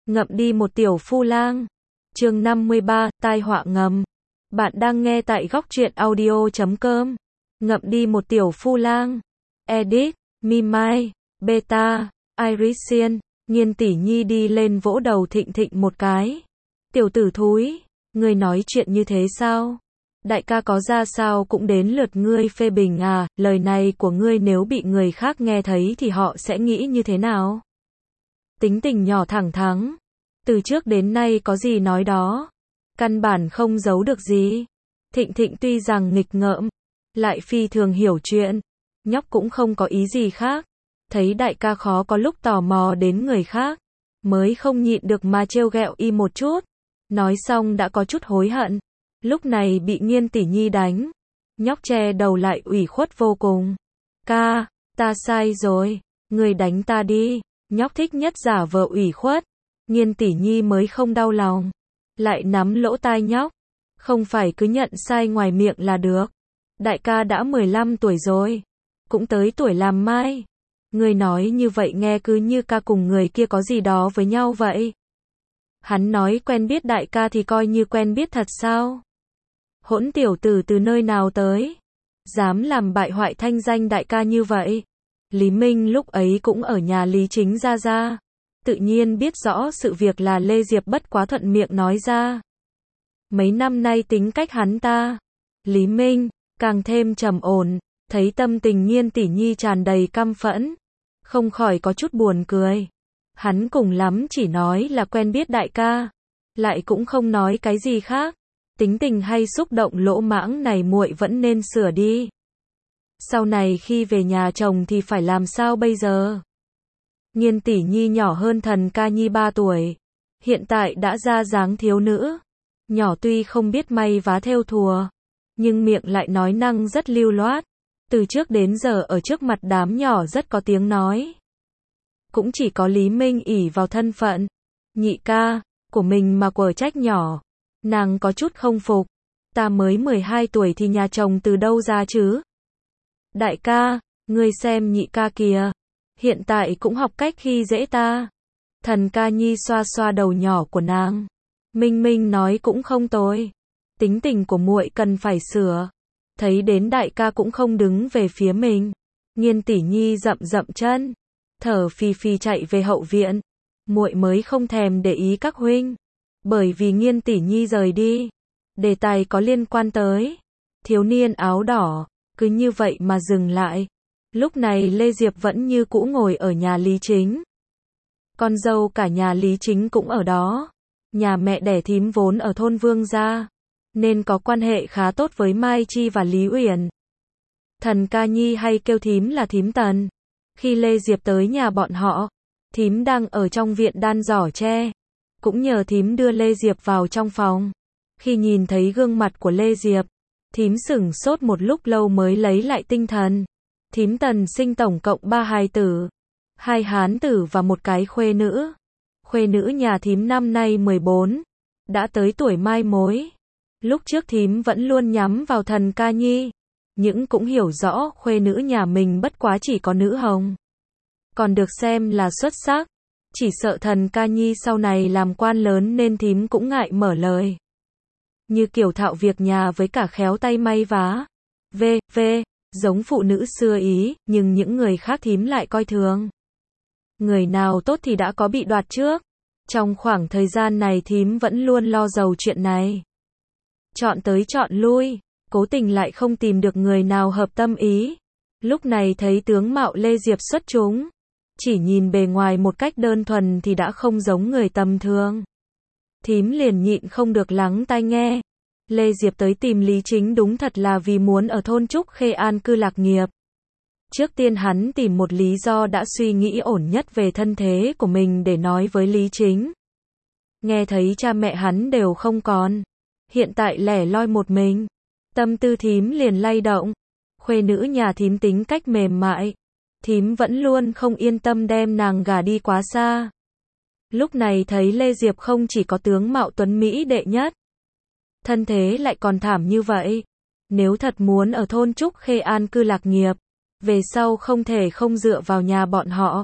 Ngậm đi một tiểu phu lang. Chương 53, tai họa ngầm. Bạn đang nghe tại góc truyện audio.com. Ngậm đi một tiểu phu lang. Edit, Mimai, Beta, Irisian. Nghiên tỷ nhi đi lên vỗ đầu Thịnh Thịnh một cái. Tiểu tử thúi, ngươi nói chuyện như thế sao? Đại ca có ra sao cũng đến lượt ngươi phê bình à, lời này của ngươi nếu bị người khác nghe thấy thì họ sẽ nghĩ như thế nào? Tính tình nhỏ thẳng thắn, từ trước đến nay có gì nói đó, căn bản không giấu được gì. Thịnh Thịnh tuy rằng nghịch ngợm, lại phi thường hiểu chuyện, nhóc cũng không có ý gì khác, thấy đại ca khó có lúc tò mò đến người khác, mới không nhịn được mà trêu ghẹo y một chút. Nói xong đã có chút hối hận, lúc này bị Nghiên tỷ nhi đánh, nhóc che đầu lại ủy khuất vô cùng. Ca, ta sai rồi, người đánh ta đi. Nhóc thích nhất giả vờ ủy khuất, Nghiên tỷ nhi mới không đau lòng, lại nắm lỗ tai nhóc, không phải cứ nhận sai ngoài miệng là được. Đại ca đã 15 tuổi rồi, cũng tới tuổi làm mai. Người nói như vậy nghe cứ như ca cùng người kia có gì đó với nhau vậy. Hắn nói quen biết đại ca thì coi như quen biết thật sao? Hỗn tiểu tử từ nơi nào tới, dám làm bại hoại thanh danh đại ca như vậy. Lý Minh lúc ấy cũng ở nhà Lý Chính gia, tự nhiên biết rõ sự việc là Lê Diệp bất quá thuận miệng nói ra. Mấy năm nay tính cách hắn ta, Lý Minh, càng thêm trầm ổn, thấy tâm tình Nghiên tỷ nhi tràn đầy căm phẫn, không khỏi có chút buồn cười. Hắn cùng lắm chỉ nói là quen biết đại ca, lại cũng không nói cái gì khác. Tính tình hay xúc động lỗ mãng này muội vẫn nên sửa đi. Sau này khi về nhà chồng thì phải làm sao bây giờ? Nghiên tỷ nhi nhỏ hơn Thần ca nhi 3 tuổi, hiện tại đã ra dáng thiếu nữ. Nhỏ tuy không biết may vá thêu thùa, nhưng miệng lại nói năng rất lưu loát. Từ trước đến giờ ở trước mặt đám nhỏ rất có tiếng nói. Cũng chỉ có Lý Minh ỷ vào thân phận nhị ca của mình mà quở trách nhỏ. Nàng có chút không phục. Ta mới 12 tuổi thì nhà chồng từ đâu ra chứ? Đại ca, ngươi xem nhị ca kìa, hiện tại cũng học cách khi dễ ta. Thần ca nhi xoa xoa đầu nhỏ của nàng. Minh Minh nói cũng không tồi, tính tình của muội cần phải sửa. Thấy đến đại ca cũng không đứng về phía mình, Nghiên tỷ nhi dậm dậm chân, thở phì phì chạy về hậu viện. Muội mới không thèm để ý các huynh, bởi vì Nghiên tỷ nhi rời đi, đề tài có liên quan tới thiếu niên áo đỏ, cứ như vậy mà dừng lại. Lúc này Lê Diệp vẫn như cũ ngồi ở nhà Lý Chính. Con dâu cả nhà Lý Chính cũng ở đó. Nhà mẹ đẻ thím vốn ở thôn Vương gia, nên có quan hệ khá tốt với Mai Chi và Lý Uyển. Thần ca nhi hay kêu thím là thím Tần. Khi Lê Diệp tới nhà bọn họ, thím đang ở trong viện đan giỏ tre, cũng nhờ thím đưa Lê Diệp vào trong phòng. Khi nhìn thấy gương mặt của Lê Diệp, thím sửng sốt một lúc lâu mới lấy lại tinh thần. Thím Tần sinh tổng cộng 3 hài tử, 2 hán tử và một cái khuê nữ. Khuê nữ nhà thím năm nay 14, đã tới tuổi mai mối. Lúc trước thím vẫn luôn nhắm vào Thần ca nhi, nhưng cũng hiểu rõ khuê nữ nhà mình bất quá chỉ có nữ hồng, còn được xem là xuất sắc. Chỉ sợ Thần ca nhi sau này làm quan lớn nên thím cũng ngại mở lời. Như kiểu thạo việc nhà với cả khéo tay may vá, giống phụ nữ xưa ý, nhưng những người khác thím lại coi thường. Người nào tốt thì đã có bị đoạt trước. Trong khoảng thời gian này thím vẫn luôn lo giàu chuyện này. Chọn tới chọn lui, cố tình lại không tìm được người nào hợp tâm ý. Lúc này thấy tướng mạo Lê Diệp xuất chúng, chỉ nhìn bề ngoài một cách đơn thuần thì đã không giống người tầm thường. Thím liền nhịn không được lắng tai nghe. Lê Diệp tới tìm Lý Chính đúng thật là vì muốn ở thôn Trúc Khê an cư lạc nghiệp. Trước tiên hắn tìm một lý do đã suy nghĩ ổn nhất về thân thế của mình để nói với Lý Chính. Nghe thấy cha mẹ hắn đều không còn, hiện tại lẻ loi một mình, tâm tư thím liền lay động. Khuê nữ nhà thím tính cách mềm mại, thím vẫn luôn không yên tâm đem nàng gả đi quá xa. Lúc này thấy Lê Diệp không chỉ có tướng mạo tuấn mỹ đệ nhất, thân thế lại còn thảm như vậy. Nếu thật muốn ở thôn Trúc Khê an cư lạc nghiệp, về sau không thể không dựa vào nhà bọn họ,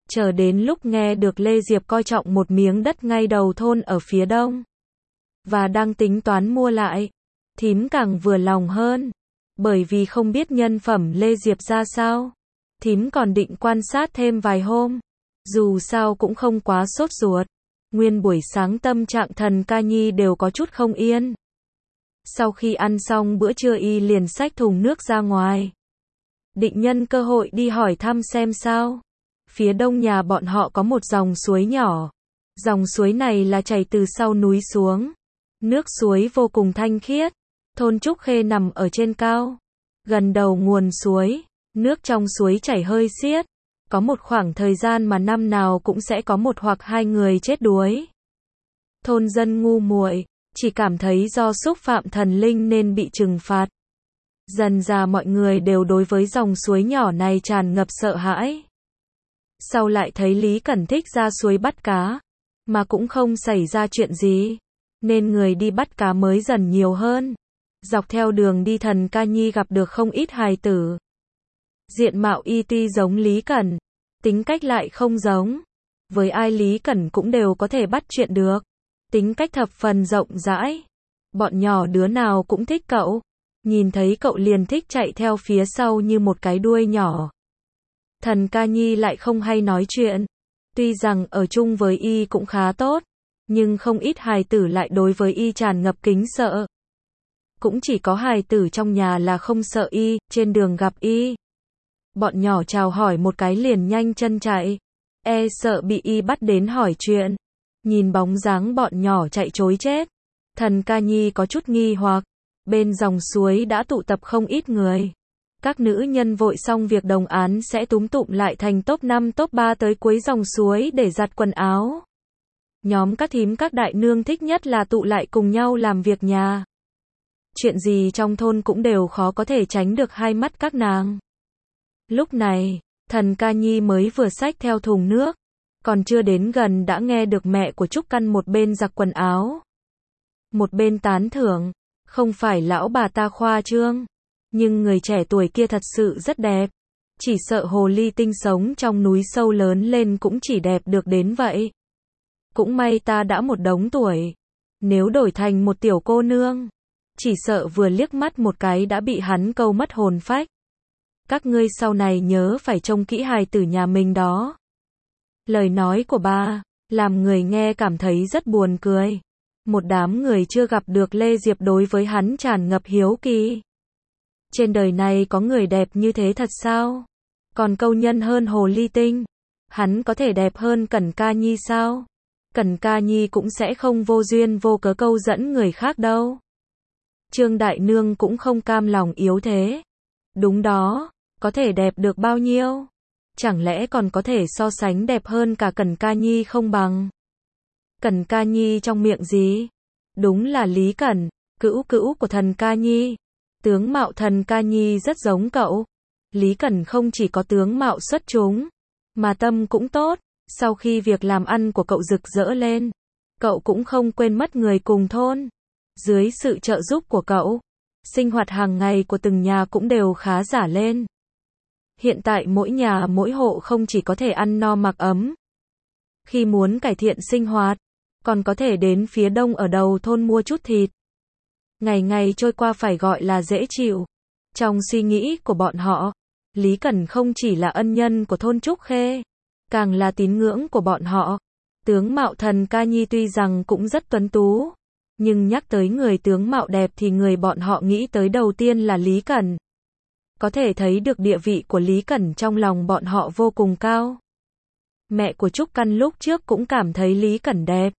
Chờ đến lúc nghe được Lê Diệp coi trọng một miếng đất ngay đầu thôn ở phía đông, và đang tính toán mua lại, thím càng vừa lòng hơn. Bởi vì không biết nhân phẩm Lê Diệp ra sao, thím còn định quan sát thêm vài hôm. Dù sao cũng không quá sốt ruột. Nguyên buổi sáng tâm trạng Thần Ca Nhi đều có chút không yên. Sau khi ăn xong bữa trưa y liền xách thùng nước ra ngoài, định nhân cơ hội đi hỏi thăm xem sao. Phía đông nhà bọn họ có một dòng suối nhỏ. Dòng suối này là chảy từ sau núi xuống. Nước suối vô cùng thanh khiết. Thôn Trúc Khê nằm ở trên cao, gần đầu nguồn suối. Nước trong suối chảy hơi xiết. Có một khoảng thời gian mà năm nào cũng sẽ có một hoặc hai người chết đuối. Thôn dân ngu muội, chỉ cảm thấy do xúc phạm thần linh nên bị trừng phạt. Dần dà mọi người đều đối với dòng suối nhỏ này tràn ngập sợ hãi. Sau lại thấy Lý Cẩn thích ra suối bắt cá, mà cũng không xảy ra chuyện gì, nên người đi bắt cá mới dần nhiều hơn. Dọc theo đường đi Thần Ca Nhi gặp được không ít hài tử. Diện mạo y tuy giống Lý Cẩn, tính cách lại không giống. Với ai Lý Cẩn cũng đều có thể bắt chuyện được. Tính cách thập phần rộng rãi. Bọn nhỏ đứa nào cũng thích cậu. Nhìn thấy cậu liền thích chạy theo phía sau như một cái đuôi nhỏ. Thần Ca Nhi lại không hay nói chuyện. Tuy rằng ở chung với y cũng khá tốt, nhưng không ít hài tử lại đối với y tràn ngập kính sợ. Cũng chỉ có hài tử trong nhà là không sợ y, trên đường gặp y. Bọn nhỏ chào hỏi một cái liền nhanh chân chạy, sợ bị y bắt đến hỏi chuyện. Nhìn bóng dáng bọn nhỏ chạy trối chết, Thần Ca Nhi có chút nghi hoặc. Bên dòng suối đã tụ tập không ít người. Các nữ nhân vội xong việc đồng án sẽ túm tụm lại thành top 5 top 3 tới cuối dòng suối để giặt quần áo. Nhóm các thím các đại nương thích nhất là tụ lại cùng nhau làm việc nhà. Chuyện gì trong thôn cũng đều khó có thể tránh được hai mắt các nàng. Lúc này, Thần Ca Nhi mới vừa xách theo thùng nước, còn chưa đến gần đã nghe được mẹ của Trúc Căn một bên giặt quần áo, một bên tán thưởng, không phải lão bà ta khoa trương, nhưng người trẻ tuổi kia thật sự rất đẹp. Chỉ sợ hồ ly tinh sống trong núi sâu lớn lên cũng chỉ đẹp được đến vậy. Cũng may ta đã một đống tuổi, nếu đổi thành một tiểu cô nương, chỉ sợ vừa liếc mắt một cái đã bị hắn câu mất hồn phách. Các ngươi sau này nhớ phải trông kỹ hài tử nhà mình đó. Lời nói của bà làm người nghe cảm thấy rất buồn cười. Một đám người chưa gặp được Lê Diệp đối với hắn tràn ngập hiếu kỳ. Trên đời này có người đẹp như thế thật sao? Còn câu nhân hơn hồ ly tinh. Hắn có thể đẹp hơn Cẩn Ca Nhi sao? Cẩn Ca Nhi cũng sẽ không vô duyên vô cớ câu dẫn người khác đâu. Trương Đại Nương cũng không cam lòng yếu thế. Đúng đó, có thể đẹp được bao nhiêu? Chẳng lẽ còn có thể so sánh đẹp hơn cả Cẩn Ca Nhi không bằng? Cẩn Ca Nhi trong miệng gì? Đúng là Lý Cẩn, cữu cữu của Thần Ca Nhi. Tướng mạo Thần Ca Nhi rất giống cậu. Lý Cẩn không chỉ có tướng mạo xuất chúng, mà tâm cũng tốt. Sau khi việc làm ăn của cậu rực rỡ lên, cậu cũng không quên mất người cùng thôn. Dưới sự trợ giúp của cậu, sinh hoạt hàng ngày của từng nhà cũng đều khá giả lên. Hiện tại mỗi nhà mỗi hộ không chỉ có thể ăn no mặc ấm. Khi muốn cải thiện sinh hoạt, còn có thể đến phía đông ở đầu thôn mua chút thịt. Ngày ngày trôi qua phải gọi là dễ chịu. Trong suy nghĩ của bọn họ, Lý Cẩn không chỉ là ân nhân của thôn Trúc Khê, càng là tín ngưỡng của bọn họ. Tướng mạo Thần Ca Nhi tuy rằng cũng rất tuấn tú, nhưng nhắc tới người tướng mạo đẹp thì người bọn họ nghĩ tới đầu tiên là Lý Cẩn. Có thể thấy được địa vị của Lý Cẩn trong lòng bọn họ vô cùng cao. Mẹ của Trúc Căn lúc trước cũng cảm thấy Lý Cẩn đẹp.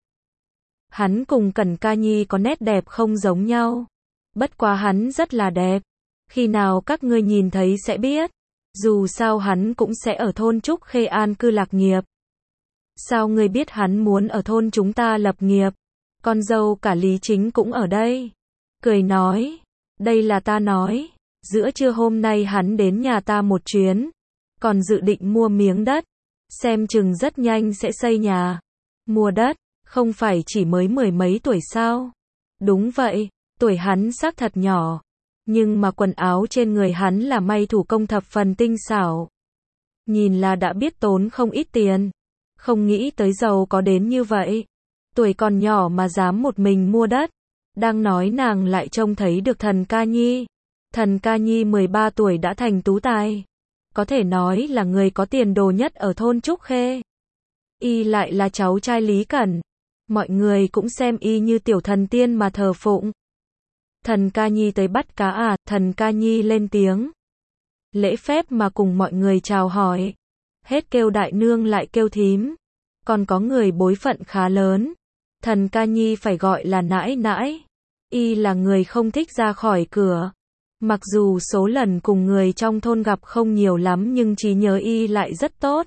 Hắn cùng Cẩn Ca Nhi có nét đẹp không giống nhau. Bất quá hắn rất là đẹp. Khi nào các ngươi nhìn thấy sẽ biết. Dù sao hắn cũng sẽ ở thôn Trúc Khê an cư lạc nghiệp. Sao ngươi biết hắn muốn ở thôn chúng ta lập nghiệp? Con dâu cả Lý Chính cũng ở đây. Cười nói, đây là ta nói. Giữa trưa hôm nay hắn đến nhà ta một chuyến. Còn dự định mua miếng đất. Xem chừng rất nhanh sẽ xây nhà. Mua đất, không phải chỉ mới mười mấy tuổi sao? Đúng vậy, tuổi hắn xác thật nhỏ. Nhưng mà quần áo trên người hắn là may thủ công thập phần tinh xảo. nhìn là đã biết tốn không ít tiền. Không nghĩ tới giàu có đến như vậy. Tuổi còn nhỏ mà dám một mình mua đất. Đang nói nàng lại trông thấy được Thần Ca Nhi. Thần Ca Nhi 13 tuổi đã thành tú tài. Có thể nói là người có tiền đồ nhất ở thôn Trúc Khê. Y lại là cháu trai Lý Cẩn. Mọi người cũng xem y như tiểu thần tiên mà thờ phụng. Thần Ca Nhi tới bắt cá à? Thần Ca Nhi lên tiếng. Lễ phép mà cùng mọi người chào hỏi. Hết kêu đại nương lại kêu thím. Còn có người bối phận khá lớn. Thần Ca Nhi phải gọi là nãi nãi. Y là người không thích ra khỏi cửa. Mặc dù số lần cùng người trong thôn gặp không nhiều lắm nhưng trí nhớ y lại rất tốt.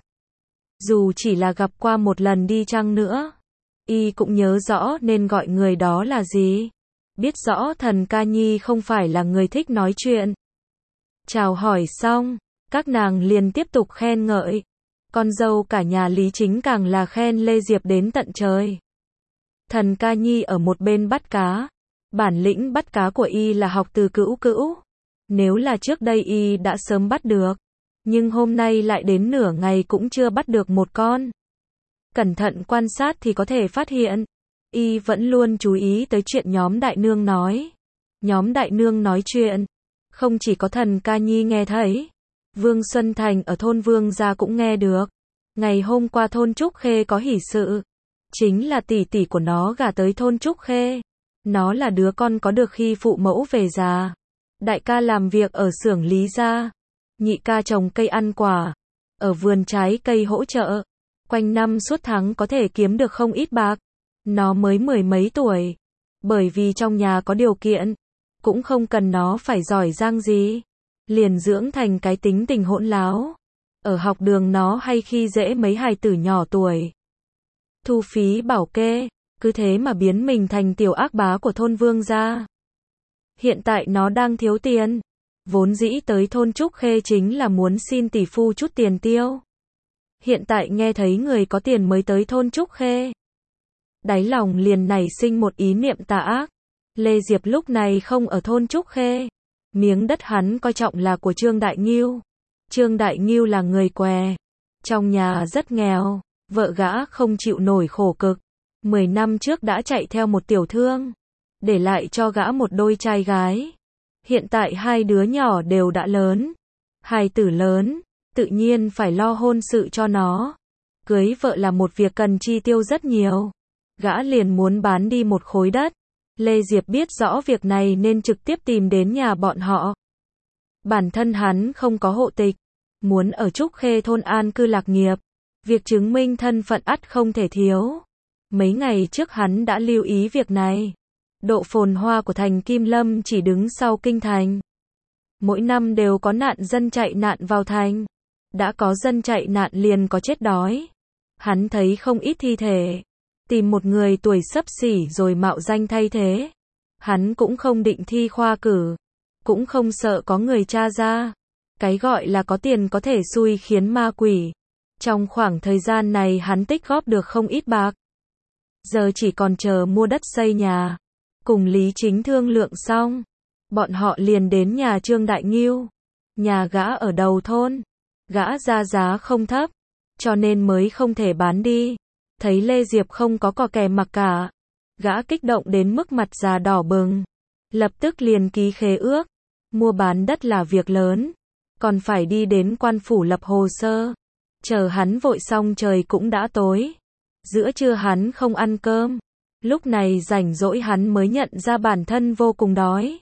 Dù chỉ là gặp qua một lần đi chăng nữa, y cũng nhớ rõ nên gọi người đó là gì. Biết rõ Thần Ca Nhi không phải là người thích nói chuyện. Chào hỏi xong, các nàng liền tiếp tục khen ngợi. Con dâu cả nhà Lý Chính càng là khen Lê Diệp đến tận trời. Thần Ca Nhi ở một bên bắt cá. Bản lĩnh bắt cá của y là học từ Cữu Cữu. Nếu là trước đây y đã sớm bắt được. Nhưng hôm nay lại đến nửa ngày cũng chưa bắt được một con. Cẩn thận quan sát thì có thể phát hiện. Y vẫn luôn chú ý tới chuyện nhóm đại nương nói. Nhóm đại nương nói chuyện. Không chỉ có Thần Ca Nhi nghe thấy. Vương Xuân Thành ở thôn Vương gia cũng nghe được. Ngày hôm qua thôn Trúc Khê có hỷ sự. Chính là tỷ tỷ của nó gả tới thôn Trúc Khê. Nó là đứa con có được khi phụ mẫu về già. Đại ca làm việc ở xưởng Lý gia. Nhị ca trồng cây ăn quả. Ở vườn trái cây hỗ trợ. Quanh năm suốt tháng có thể kiếm được không ít bạc. Nó mới 10 mấy tuổi. Bởi vì trong nhà có điều kiện. Cũng không cần nó phải giỏi giang gì. Liền dưỡng thành cái tính tình hỗn láo. Ở học đường nó hay khi dễ mấy hài tử nhỏ tuổi. Thu phí bảo kê. Cứ thế mà biến mình thành tiểu ác bá của thôn Vương gia. Hiện tại nó đang thiếu tiền. Vốn dĩ tới thôn Trúc Khê chính là muốn xin tỷ phu chút tiền tiêu. Hiện tại nghe thấy người có tiền mới tới thôn Trúc Khê. Đáy lòng liền nảy sinh một ý niệm tà ác. Lê Diệp lúc này không ở thôn Trúc Khê. Miếng đất hắn coi trọng là của Trương Đại Ngưu. Trương Đại Ngưu là người què. Trong nhà rất nghèo. Vợ gã không chịu nổi khổ cực. 10 năm trước đã chạy theo một tiểu thương. Để lại cho gã một đôi trai gái. Hiện tại hai đứa nhỏ đều đã lớn. Hài tử lớn. Tự nhiên phải lo hôn sự cho nó. Cưới vợ là một việc cần chi tiêu rất nhiều. Gã liền muốn bán đi một khối đất. Lê Diệp biết rõ việc này nên trực tiếp tìm đến nhà bọn họ. Bản thân hắn không có hộ tịch. Muốn ở Trúc Khê thôn an cư lạc nghiệp. Việc chứng minh thân phận ắt không thể thiếu. Mấy ngày trước hắn đã lưu ý việc này. Độ phồn hoa của thành Kim Lâm chỉ đứng sau kinh thành. Mỗi năm đều có nạn dân chạy nạn vào thành. Đã có dân chạy nạn liền có chết đói. Hắn thấy không ít thi thể. Tìm một người tuổi xấp xỉ rồi mạo danh thay thế. Hắn cũng không định thi khoa cử. Cũng không sợ có người tra ra. Cái gọi là có tiền có thể xui khiến ma quỷ. Trong khoảng thời gian này hắn tích góp được không ít bạc. Giờ chỉ còn chờ mua đất xây nhà. Cùng Lý Chính thương lượng xong. Bọn họ liền đến nhà Trương Đại Ngưu. Nhà gã ở đầu thôn. Gã ra giá không thấp. Cho nên mới không thể bán đi. Thấy Lê Diệp không có cò kè mặc cả. Gã kích động đến mức mặt già đỏ bừng. Lập tức liền ký khế ước. Mua bán đất là việc lớn. Còn phải đi đến quan phủ lập hồ sơ. Chờ hắn vội xong trời cũng đã tối. Giữa trưa hắn không ăn cơm. Lúc này rảnh rỗi hắn mới nhận ra bản thân vô cùng đói.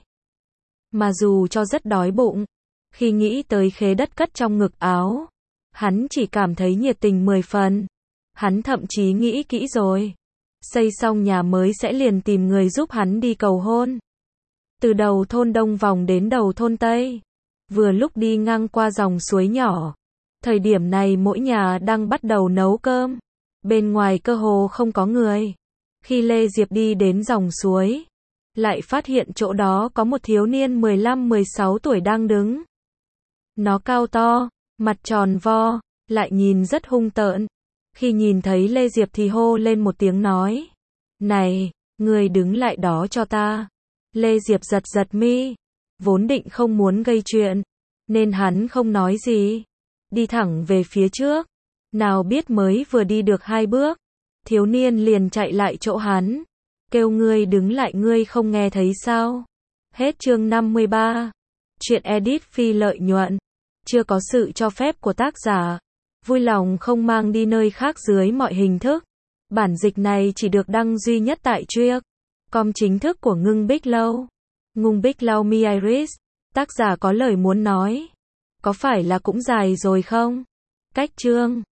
Mà dù cho rất đói bụng. Khi nghĩ tới khế đất cất trong ngực áo. Hắn chỉ cảm thấy nhiệt tình 10 phần. Hắn thậm chí nghĩ kỹ rồi. Xây xong nhà mới sẽ liền tìm người giúp hắn đi cầu hôn. Từ đầu thôn Đông vòng đến đầu thôn Tây. Vừa lúc đi ngang qua dòng suối nhỏ. Thời điểm này mỗi nhà đang bắt đầu nấu cơm. Bên ngoài cơ hồ không có người. Khi Lê Diệp đi đến dòng suối. Lại phát hiện chỗ đó có một thiếu niên 15-16 tuổi đang đứng. Nó cao to, mặt tròn vo, lại nhìn rất hung tợn. Khi nhìn thấy Lê Diệp thì hô lên một tiếng nói. Này, người đứng lại đó cho ta. Lê Diệp giật giật mi. Vốn định không muốn gây chuyện. Nên hắn không nói gì. đi thẳng về phía trước. Nào biết mới vừa đi được 2 bước, thiếu niên liền chạy lại chỗ hắn, kêu ngươi đứng lại, ngươi không nghe thấy sao? Hết chương 53. Chuyện edit phi lợi nhuận, chưa có sự cho phép của tác giả, vui lòng không mang đi nơi khác dưới mọi hình thức. Bản dịch này chỉ được đăng duy nhất tại Truyện.com chính thức của Ngưng Bích Lâu. Ngưng Bích Lâu Mi Iris, tác giả có lời muốn nói. Có phải là cũng dài rồi không? Cách chương